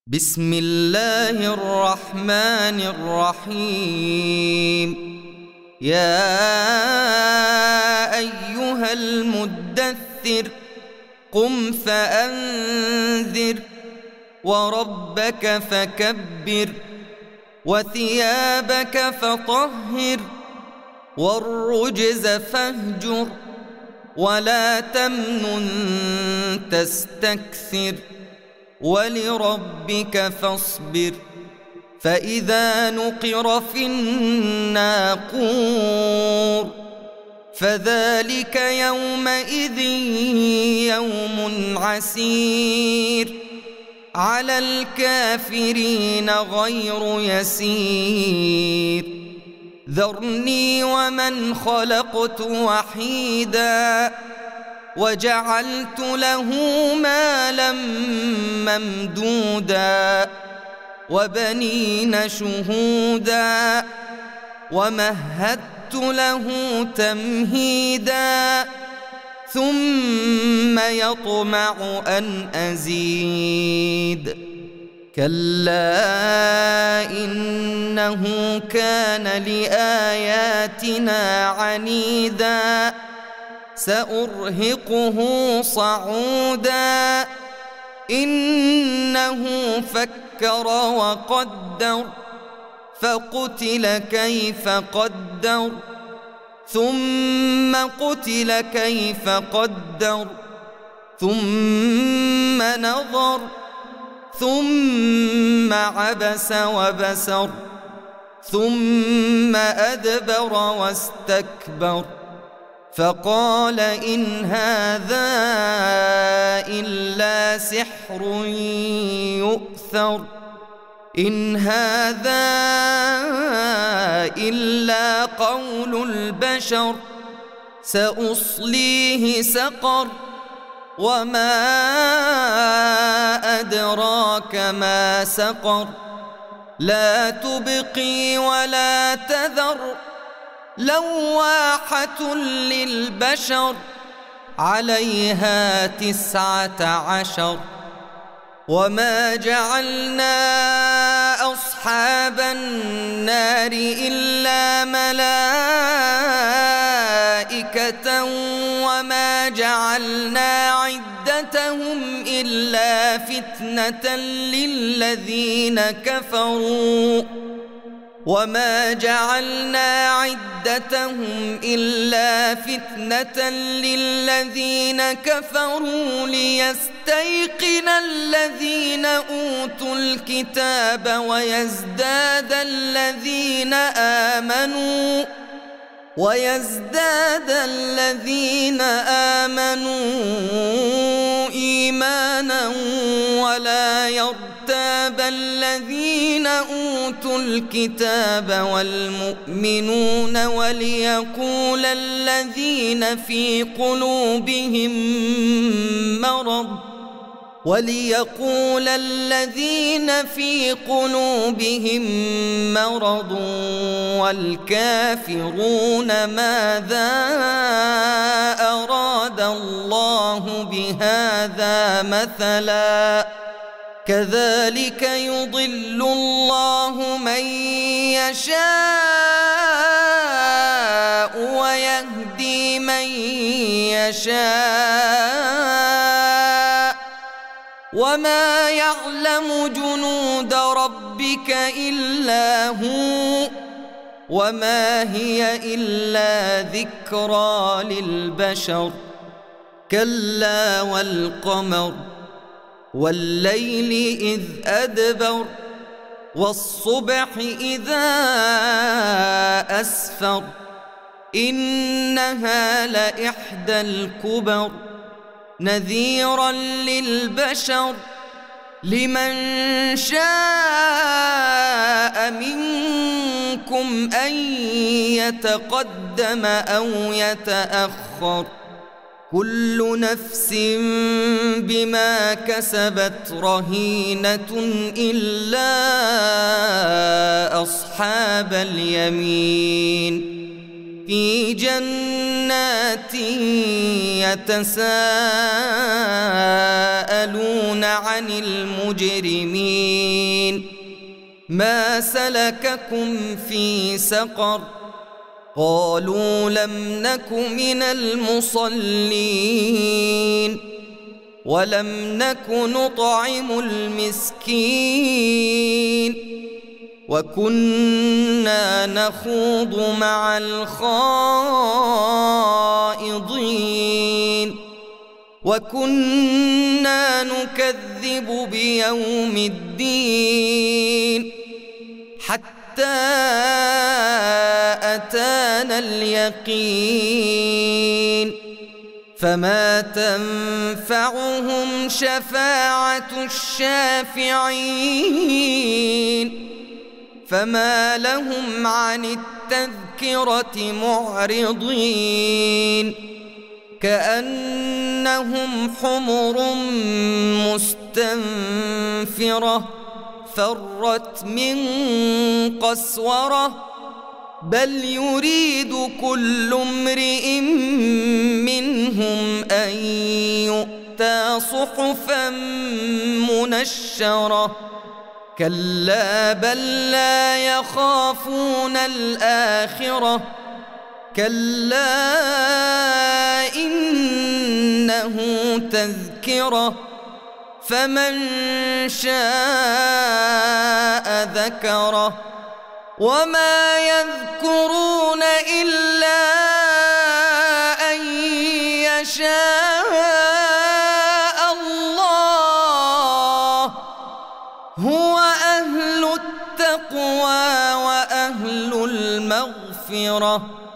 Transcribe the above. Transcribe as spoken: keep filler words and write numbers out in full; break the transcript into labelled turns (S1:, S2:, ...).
S1: بسم الله الرحمن الرحيم. يا أيها المدثر قم فأنذر وربك فكبر وثيابك فطهر والرجز فاهجر ولا تمنن تستكثر ولربك فاصبر. فإذا نقر في الناقور فذلك يومئذ يوم عسير على الكافرين غير يسير. ذرني ومن خلقت وحيدا وجعلت له مالا ممدودا وبنين شهودا ومهدت له تمهيدا ثم يطمع أن أزيد. كلا إنه كان لآياتنا عنيدا سأرهقه صعودا. إنه فكر وقدر فقتل كيف قدر ثم قتل كيف قدر ثم نظر ثم عبس وبسر ثم أدبر واستكبر فقال إن هذا إلا سحر يؤثر إن هذا إلا قول البشر سأصليه سقر وما أدراك ما سقر لا تبقي ولا تذر لواحة للبشر عليها تسعة عشر. وما جعلنا أصحاب النار إلا ملائكة وما جعلنا عدتهم إلا فتنة للذين كفروا وما جعلنا عدتهم إلا فتنة للذين كفروا ليستيقن الذين أوتوا الكتاب ويزداد الذين آمنوا ويزداد الذين آمنوا إيمانا ولا يرتاب الذين أوتوا الكتاب والمؤمنون وليقول الذين في قلوبهم مرض وليقول الذين في قلوبهم مرض والكافرون ماذا أراد الله بهذا مثلا كذلك يضل الله من يشاء ويهدي من يشاء وما يعلم جنود ربك إلا هو وما هي إلا ذكرى للبشر. كلا والقمر والليل إذ أدبر والصبح إذا أسفر إنها لإحدى الكبر نذيرا للبشر لمن شاء منكم أن يتقدم أو يتأخر كل نفس بما كسبت رهينة إلا أصحاب اليمين في جنات يتساءلون عن المجرمين ما سلككم في سقر قالوا لم نك من المصلين ولم نك نطعم المسكين وكنا نخوض مع الخائضين وكنا نكذب بيوم الدين حتى أتانا اليقين فما تنفعهم شفاعة الشافعين فما لهم عن التذكرة معرضين كأنهم حمر مستنفرة فرت من قسورة بل يريد كل امرئ منهم أن يؤتى صحفا منشرة كلا بل لا يخافون الآخرة كلا إنه تذكرة فمن شاء ذكره وما يذكرون إلا أن يشاء الله هو أهل التقوى وأهل المغفرة